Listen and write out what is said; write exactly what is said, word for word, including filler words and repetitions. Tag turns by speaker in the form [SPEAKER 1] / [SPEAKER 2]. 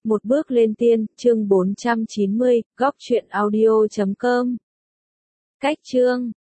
[SPEAKER 1] Một bước lên tiên, chương bốn trăm chín mươi, góc truyện audio chấm com. Cách chương